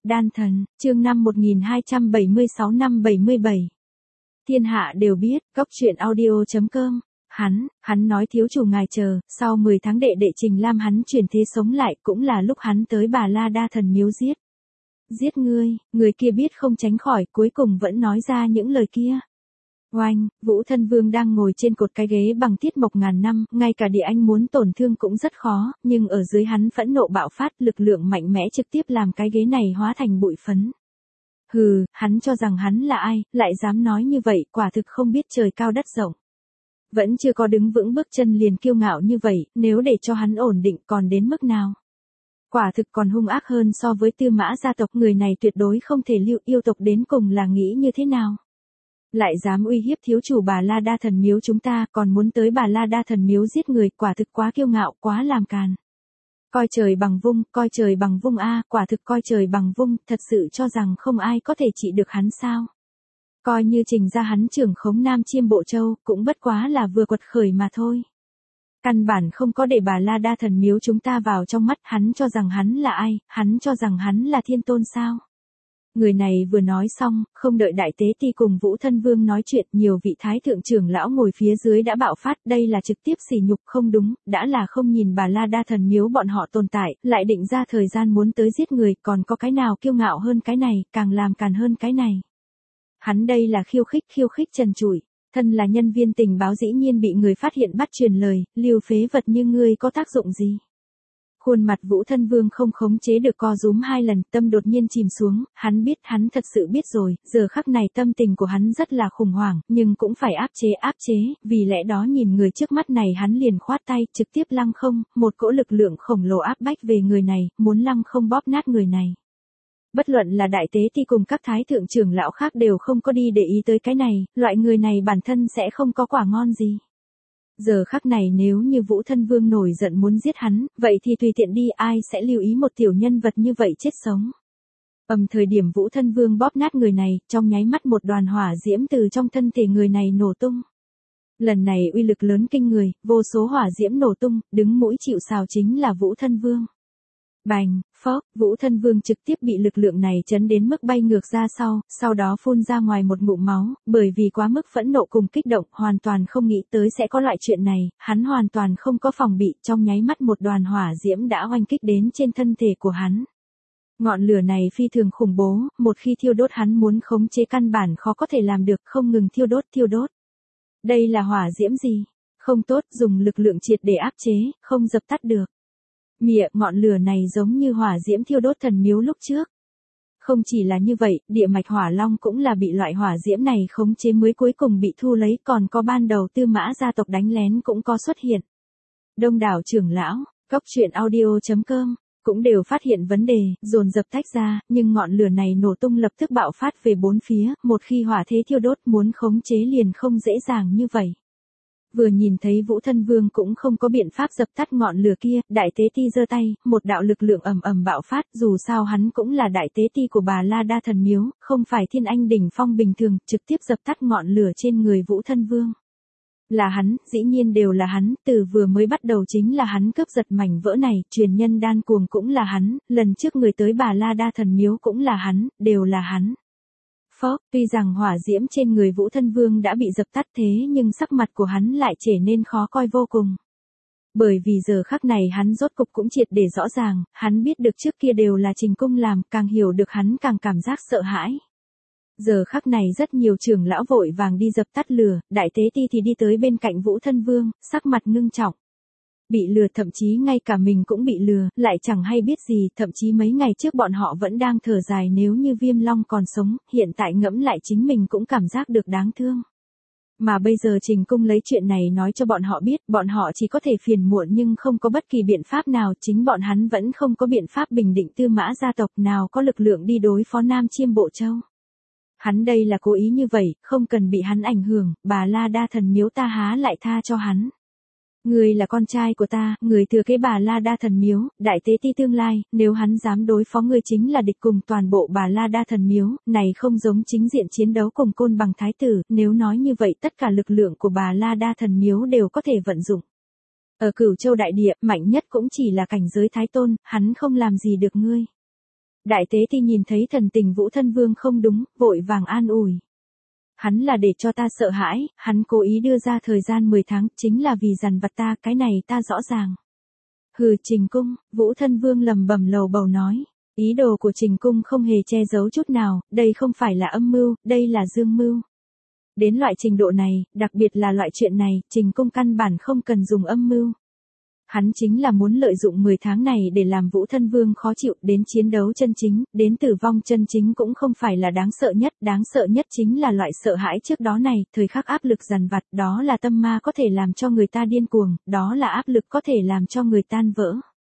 Đan thần, chương 1276 năm 77. Thiên hạ đều biết, góc truyện audio.com. Hắn nói thiếu chủ ngài chờ, sau 10 tháng đệ đệ Trình Lam hắn chuyển thế sống lại, cũng là lúc hắn tới Bà La Đa Thần miếu giết. Giết ngươi, người kia biết không tránh khỏi, cuối cùng vẫn nói ra những lời kia. Oanh, Vũ Thân Vương đang ngồi trên cột cái ghế bằng thiết mộc ngàn năm, ngay cả địa anh muốn tổn thương cũng rất khó, nhưng ở dưới hắn phẫn nộ bạo phát, lực lượng mạnh mẽ trực tiếp làm cái ghế này hóa thành bụi phấn. Hừ, hắn cho rằng hắn là ai, lại dám nói như vậy, quả thực không biết trời cao đất rộng. Vẫn chưa có đứng vững bước chân liền kiêu ngạo như vậy, nếu để cho hắn ổn định còn đến mức nào. Quả thực còn hung ác hơn so với Tư Mã gia tộc, người này tuyệt đối không thể lưu, yêu tộc đến cùng là nghĩ như thế nào. Lại dám uy hiếp thiếu chủ Bà La Đa Thần miếu chúng ta, còn muốn tới Bà La Đa Thần miếu giết người, quả thực quá kiêu ngạo, quá làm càn. Coi trời bằng vung a, quả thực coi trời bằng vung, thật sự cho rằng không ai có thể trị được hắn sao. Coi như Trình ra hắn trưởng khống Nam Chiêm Bộ Châu, cũng bất quá là vừa quật khởi mà thôi. Căn bản không có để Bà La Đa Thần miếu chúng ta vào trong mắt, hắn cho rằng hắn là ai, hắn cho rằng hắn là thiên tôn sao. Người này vừa nói xong, không đợi Đại Tế Ti cùng Vũ Thân Vương nói chuyện, nhiều vị thái thượng trưởng lão ngồi phía dưới đã bạo phát, đây là trực tiếp sỉ nhục, không đúng, đã là không nhìn Bà La Đa Thần miếu bọn họ tồn tại, lại định ra thời gian muốn tới giết người, còn có cái nào kiêu ngạo hơn cái này, càng làm càn hơn cái này. Hắn đây là khiêu khích trần trụi, thân là nhân viên tình báo dĩ nhiên bị người phát hiện bắt truyền lời, lưu phế vật như ngươi có tác dụng gì. Khuôn mặt Vũ Thân Vương không khống chế được co rúm 2 lần, tâm đột nhiên chìm xuống, hắn biết, hắn thật sự biết rồi, giờ khắc này tâm tình của hắn rất là khủng hoảng, nhưng cũng phải áp chế, vì lẽ đó nhìn người trước mắt này hắn liền khoát tay, trực tiếp lăng không, một cỗ lực lượng khổng lồ áp bách về người này, muốn lăng không bóp nát người này. Bất luận là Đại Tế Ti cùng các thái thượng trưởng lão khác đều không có đi để ý tới cái này, loại người này bản thân sẽ không có quả ngon gì. Giờ khắc này nếu như Vũ Thân Vương nổi giận muốn giết hắn, vậy thì tùy tiện đi, ai sẽ lưu ý một tiểu nhân vật như vậy chết sống. Thời điểm Vũ Thân Vương bóp nát người này, trong nháy mắt một đoàn hỏa diễm từ trong thân thể người này nổ tung. Lần này uy lực lớn kinh người, vô số hỏa diễm nổ tung, đứng mũi chịu sào chính là Vũ Thân Vương. Bành, phốc, Vũ Thân Vương trực tiếp bị lực lượng này chấn đến mức bay ngược ra sau đó phun ra ngoài một ngụm máu, bởi vì quá mức phẫn nộ cùng kích động, hoàn toàn không nghĩ tới sẽ có loại chuyện này, hắn hoàn toàn không có phòng bị, trong nháy mắt một đoàn hỏa diễm đã oanh kích đến trên thân thể của hắn. Ngọn lửa này phi thường khủng bố, một khi thiêu đốt hắn muốn khống chế căn bản khó có thể làm được, không ngừng thiêu đốt. Đây là hỏa diễm gì? Không tốt, dùng lực lượng triệt để áp chế, không dập tắt được. Ngọn lửa này giống như hỏa diễm thiêu đốt thần miếu lúc trước. Không chỉ là như vậy, địa mạch hỏa long cũng là bị loại hỏa diễm này khống chế mới cuối cùng bị thu lấy, còn có ban đầu Tư Mã gia tộc đánh lén cũng có xuất hiện. Đông đảo trưởng lão, góc truyện audio.com cũng đều phát hiện vấn đề, dồn dập tách ra, nhưng ngọn lửa này nổ tung lập tức bạo phát về bốn phía, một khi hỏa thế thiêu đốt muốn khống chế liền không dễ dàng như vậy. Vừa nhìn thấy Vũ Thân Vương cũng không có biện pháp dập tắt ngọn lửa kia, Đại Tế Ti giơ tay, một đạo lực lượng ầm bạo phát, dù sao hắn cũng là Đại Tế Ti của Bà La Đa Thần miếu, không phải Thiên Anh đỉnh phong bình thường, trực tiếp dập tắt ngọn lửa trên người Vũ Thân Vương. Là hắn, dĩ nhiên đều là hắn, từ vừa mới bắt đầu chính là hắn cướp giật mảnh vỡ này, truyền nhân đan cuồng cũng là hắn, lần trước người tới Bà La Đa Thần miếu cũng là hắn, đều là hắn. Tuy rằng hỏa diễm trên người Vũ Thân Vương đã bị dập tắt thế nhưng sắc mặt của hắn lại trở nên khó coi vô cùng. Bởi vì giờ khắc này hắn rốt cục cũng triệt để rõ ràng, hắn biết được trước kia đều là Trình Cung làm, càng hiểu được hắn càng cảm giác sợ hãi. Giờ khắc này rất nhiều trưởng lão vội vàng đi dập tắt lửa, Đại Tế Ti thì đi tới bên cạnh Vũ Thân Vương, sắc mặt ngưng trọng. Bị lừa, thậm chí ngay cả mình cũng bị lừa, lại chẳng hay biết gì, thậm chí mấy ngày trước bọn họ vẫn đang thở dài nếu như Viêm Long còn sống, hiện tại ngẫm lại chính mình cũng cảm giác được đáng thương. Mà bây giờ Trình Cung lấy chuyện này nói cho bọn họ biết, bọn họ chỉ có thể phiền muộn nhưng không có bất kỳ biện pháp nào, chính bọn hắn vẫn không có biện pháp bình định Tư Mã gia tộc, nào có lực lượng đi đối phó Nam Chiêm Bộ Châu. Hắn đây là cố ý như vậy, không cần bị hắn ảnh hưởng, Bà La Đa Thần miếu ta há lại tha cho hắn. Người là con trai của ta, người thừa kế Bà La Đa Thần miếu, Đại Tế Ti tương lai, nếu hắn dám đối phó người chính là địch cùng toàn bộ Bà La Đa Thần miếu, này không giống chính diện chiến đấu cùng Côn Bằng thái tử, nếu nói như vậy tất cả lực lượng của Bà La Đa Thần miếu đều có thể vận dụng. Ở Cửu Châu đại địa, mạnh nhất cũng chỉ là cảnh giới thái tôn, hắn không làm gì được ngươi. Đại tế ti nhìn thấy thần tình Vũ Thân Vương không đúng, vội vàng an ủi. Hắn là để cho ta sợ hãi, hắn cố ý đưa ra thời gian 10 tháng, chính là vì dằn vặt ta, cái này ta rõ ràng. Hừ, Trình Cung, Vũ Thân Vương lầm bầm lầu bầu nói. Ý đồ của Trình Cung không hề che giấu chút nào, đây không phải là âm mưu, đây là dương mưu. Đến loại trình độ này, đặc biệt là loại chuyện này, Trình Cung căn bản không cần dùng âm mưu. Hắn chính là muốn lợi dụng 10 tháng này để làm Vũ Thân Vương khó chịu, đến chiến đấu chân chính, đến tử vong chân chính cũng không phải là đáng sợ nhất chính là loại sợ hãi trước đó này, thời khắc áp lực dằn vặt, đó là tâm ma có thể làm cho người ta điên cuồng, đó là áp lực có thể làm cho người tan vỡ.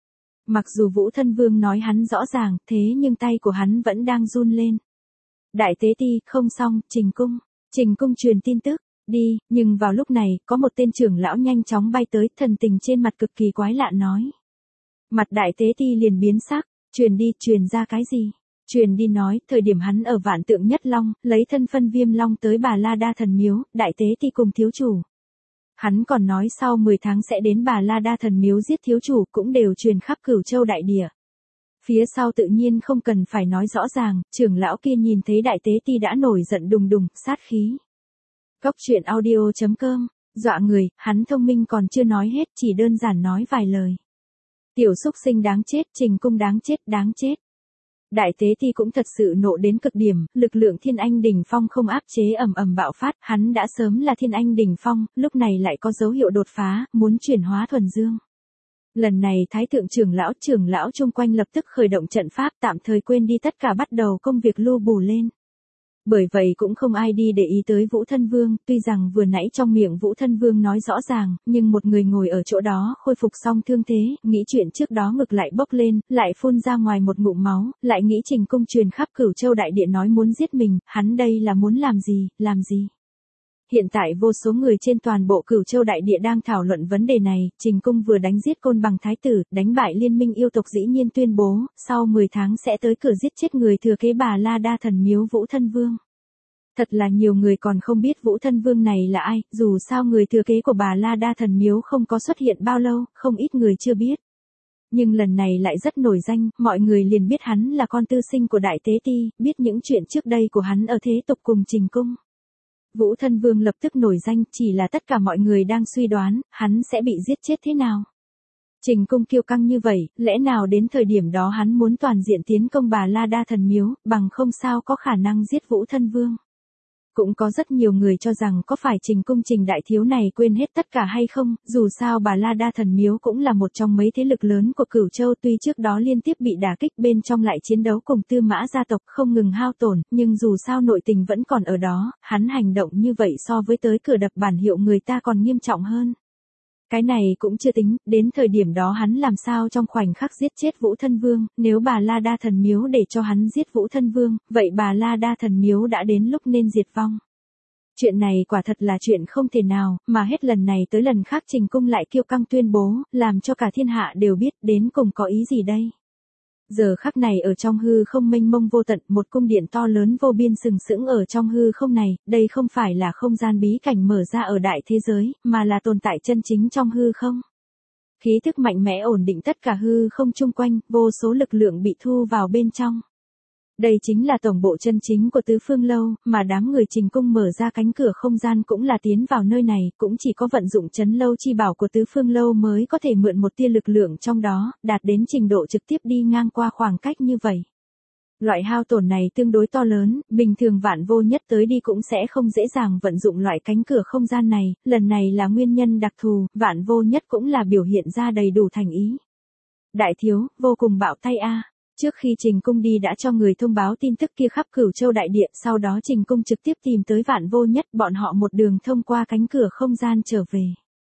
Mặc dù Vũ Thân Vương nói hắn rõ ràng, thế nhưng tay của hắn vẫn đang run lên. Đại tế ti, không xong, Trình Cung truyền tin tức. Đi, nhưng vào lúc này, có một tên trưởng lão nhanh chóng bay tới, thần tình trên mặt cực kỳ quái lạ nói. Mặt đại tế ti liền biến sắc, truyền ra cái gì? Truyền đi nói, thời điểm hắn ở Vạn Tượng Nhất Long, lấy thân phân Viêm Long tới Bà La Đa Thần Miếu, đại tế ti cùng thiếu chủ. Hắn còn nói sau 10 tháng sẽ đến Bà La Đa Thần Miếu giết thiếu chủ, cũng đều truyền khắp Cửu Châu đại địa. Phía sau tự nhiên không cần phải nói rõ ràng, trưởng lão kia nhìn thấy đại tế ti đã nổi giận đùng đùng, sát khí. Cốc truyện audio.com, dọa người, hắn thông minh còn chưa nói hết, chỉ đơn giản nói vài lời. Tiểu xúc sinh đáng chết, Trình Cung đáng chết. Đại tế ti cũng thật sự nộ đến cực điểm, lực lượng Thiên Anh đỉnh phong không áp chế ầm bạo phát, hắn đã sớm là Thiên Anh đỉnh phong, lúc này lại có dấu hiệu đột phá, muốn chuyển hóa thuần dương. Lần này Thái thượng trưởng lão chung quanh lập tức khởi động trận pháp, tạm thời quên đi tất cả, bắt đầu công việc lưu bù lên. Bởi vậy cũng không ai đi để ý tới Vũ Thân Vương, tuy rằng vừa nãy trong miệng Vũ Thân Vương nói rõ ràng, nhưng một người ngồi ở chỗ đó khôi phục xong thương thế, nghĩ chuyện trước đó ngực lại bốc lên, lại phun ra ngoài một ngụm máu, lại nghĩ Trình Cung truyền khắp Cửu Châu đại địa nói muốn giết mình, hắn đây là muốn làm gì? Hiện tại vô số người trên toàn bộ Cửu Châu đại địa đang thảo luận vấn đề này, Trình Cung vừa đánh giết Côn Bằng Thái tử, đánh bại liên minh yêu tộc dĩ nhiên tuyên bố, sau 10 tháng sẽ tới cửa giết chết người thừa kế Bà La Đa Thần Miếu Vũ Thân Vương. Thật là nhiều người còn không biết Vũ Thân Vương này là ai, dù sao người thừa kế của Bà La Đa Thần Miếu không có xuất hiện bao lâu, không ít người chưa biết. Nhưng lần này lại rất nổi danh, mọi người liền biết hắn là con tư sinh của Đại Tế Ti, biết những chuyện trước đây của hắn ở thế tục cùng Trình Cung. Vũ Thân Vương lập tức nổi danh, chỉ là tất cả mọi người đang suy đoán, hắn sẽ bị giết chết thế nào. Trình Cung kiêu căng như vậy, lẽ nào đến thời điểm đó hắn muốn toàn diện tiến công Bà La Đa Thần Miếu, bằng không sao có khả năng giết Vũ Thân Vương. Cũng có rất nhiều người cho rằng có phải Trình Cung Trình đại thiếu này quên hết tất cả hay không, dù sao Bà La Đa Thần Miếu cũng là một trong mấy thế lực lớn của Cửu Châu, tuy trước đó liên tiếp bị đả kích, bên trong lại chiến đấu cùng Tư Mã gia tộc không ngừng hao tổn, nhưng dù sao nội tình vẫn còn ở đó, hắn hành động như vậy so với tới cửa đập bản hiệu người ta còn nghiêm trọng hơn. Cái này cũng chưa tính, đến thời điểm đó hắn làm sao trong khoảnh khắc giết chết Vũ Thân Vương, nếu Bà La Đa Thần Miếu để cho hắn giết Vũ Thân Vương, vậy Bà La Đa Thần Miếu đã đến lúc nên diệt vong. Chuyện này quả thật là chuyện không thể nào, mà hết lần này tới lần khác Trình Cung lại kiêu căng tuyên bố, làm cho cả thiên hạ đều biết đến cùng có ý gì đây. Giờ khắc này ở trong hư không mênh mông vô tận, một cung điện to lớn vô biên sừng sững ở trong hư không này, đây không phải là không gian bí cảnh mở ra ở đại thế giới, mà là tồn tại chân chính trong hư không. Khí thức mạnh mẽ ổn định tất cả hư không chung quanh, vô số lực lượng bị thu vào bên trong. Đây chính là tổng bộ chân chính của Tứ Phương Lâu, mà đám người Trình Cung mở ra cánh cửa không gian cũng là tiến vào nơi này, cũng chỉ có vận dụng Trấn Lâu chi bảo của Tứ Phương Lâu mới có thể mượn một tia lực lượng trong đó, đạt đến trình độ trực tiếp đi ngang qua khoảng cách như vậy. Loại hao tổn này tương đối to lớn, bình thường Vạn Vô Nhất tới đi cũng sẽ không dễ dàng vận dụng loại cánh cửa không gian này, lần này là nguyên nhân đặc thù, Vạn Vô Nhất cũng là biểu hiện ra đầy đủ thành ý. Đại thiếu, vô cùng bạo tay a. Trước khi Trình Cung đi đã cho người thông báo tin tức kia khắp Cửu Châu đại địa, sau đó Trình Cung trực tiếp tìm tới Vạn Vô Nhất, bọn họ một đường thông qua cánh cửa không gian trở về.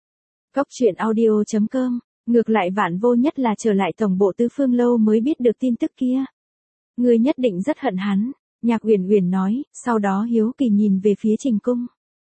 Cốc truyện audio.com, ngược lại Vạn Vô Nhất là trở lại tổng bộ Tứ Phương Lâu mới biết được tin tức kia. Ngươi nhất định rất hận hắn, Nhạc Uyển Uyển nói, sau đó hiếu kỳ nhìn về phía Trình Cung.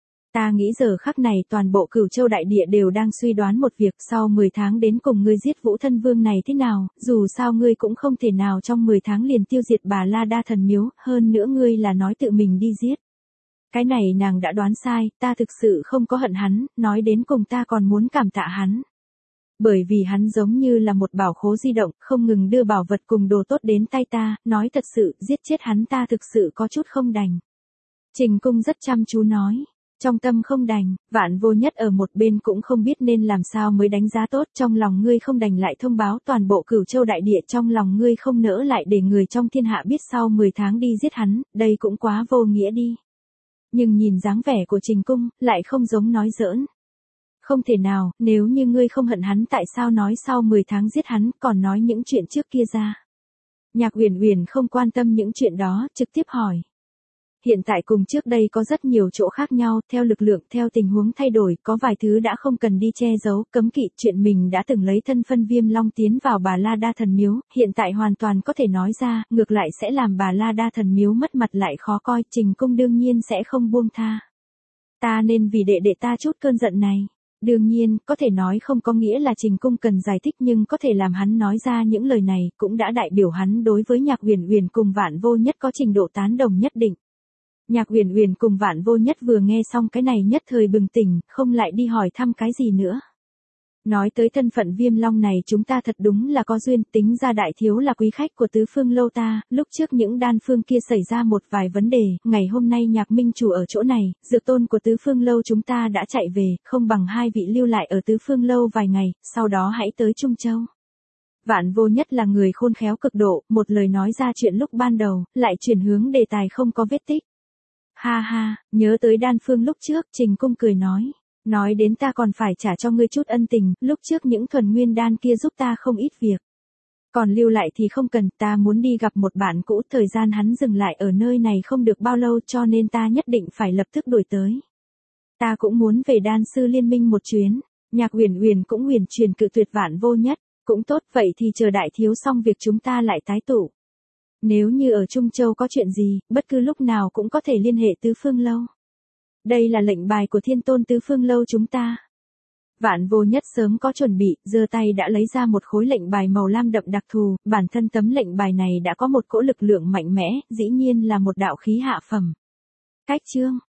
Ta nghĩ giờ khắc này toàn bộ Cửu Châu đại địa đều đang suy đoán một việc, sau 10 tháng đến cùng ngươi giết Vũ Thân Vương này thế nào, dù sao ngươi cũng không thể nào trong 10 tháng liền tiêu diệt Bà La Đa Thần Miếu, hơn nữa ngươi là nói tự mình đi giết. Cái này nàng đã đoán sai, ta thực sự không có hận hắn, nói đến cùng ta còn muốn cảm tạ hắn. Bởi vì hắn giống như là một bảo khố di động, không ngừng đưa bảo vật cùng đồ tốt đến tay ta, nói thật sự, giết chết hắn ta thực sự có chút không đành. Trình Cung rất chăm chú nói. Trong tâm không đành, Vạn Vô Nhất ở một bên cũng không biết nên làm sao mới đánh giá tốt, trong lòng ngươi không đành lại thông báo toàn bộ Cửu Châu đại địa, trong lòng ngươi không nỡ lại để người trong thiên hạ biết sau 10 tháng đi giết hắn, đây cũng quá vô nghĩa đi. Nhưng nhìn dáng vẻ của Trình Cung, lại không giống nói giỡn. Không thể nào, nếu như ngươi không hận hắn tại sao nói sau 10 tháng giết hắn, còn nói những chuyện trước kia ra. Nhạc Uyển Uyển không quan tâm những chuyện đó, trực tiếp hỏi. Hiện tại cùng trước đây có rất nhiều chỗ khác nhau, theo lực lượng, theo tình huống thay đổi, có vài thứ đã không cần đi che giấu, cấm kỵ, chuyện mình đã từng lấy thân phân Viêm Long tiến vào Bà La Đa Thần Miếu, hiện tại hoàn toàn có thể nói ra, ngược lại sẽ làm Bà La Đa Thần Miếu mất mặt lại khó coi, Trình Cung đương nhiên sẽ không buông tha. Ta nên vì đệ đệ ta chút cơn giận này. Đương nhiên, có thể nói không có nghĩa là Trình Cung cần giải thích, nhưng có thể làm hắn nói ra những lời này, cũng đã đại biểu hắn đối với Nhạc Uyển Uyển cùng Vạn Vô Nhất có trình độ tán đồng nhất định. Nhạc Uyển Uyển cùng Vạn Vô Nhất vừa nghe xong cái này nhất thời bừng tỉnh, không lại đi hỏi thăm cái gì nữa. Nói tới thân phận Viêm Long này chúng ta thật đúng là có duyên, tính ra đại thiếu là quý khách của Tứ Phương Lâu ta, lúc trước những đan phương kia xảy ra một vài vấn đề, ngày hôm nay Nhạc Minh chủ ở chỗ này, dược tôn của Tứ Phương Lâu chúng ta đã chạy về, không bằng hai vị lưu lại ở Tứ Phương Lâu vài ngày, sau đó hãy tới Trung Châu. Vạn Vô Nhất là người khôn khéo cực độ, một lời nói ra chuyện lúc ban đầu, lại chuyển hướng đề tài không có vết tích. Ha ha, nhớ tới đan phương lúc trước, Trình Cung cười nói. Nói đến ta còn phải trả cho ngươi chút ân tình, lúc trước những thuần nguyên đan kia giúp ta không ít việc. Còn lưu lại thì không cần, ta muốn đi gặp một bạn cũ, thời gian hắn dừng lại ở nơi này không được bao lâu cho nên ta nhất định phải lập tức đuổi tới. Ta cũng muốn về đan sư liên minh một chuyến, Nhạc Uyển Uyển cũng huyền truyền cự tuyệt Vạn Vô Nhất, cũng tốt vậy thì chờ đại thiếu xong việc chúng ta lại tái tụ. Nếu như ở Trung Châu có chuyện gì, bất cứ lúc nào cũng có thể liên hệ Tứ Phương Lâu. Đây là lệnh bài của Thiên Tôn Tứ Phương Lâu chúng ta. Vạn Vô Nhất sớm có chuẩn bị, giơ tay đã lấy ra một khối lệnh bài màu lam đậm đặc thù, bản thân tấm lệnh bài này đã có một cỗ lực lượng mạnh mẽ, dĩ nhiên là một đạo khí hạ phẩm. Cách chương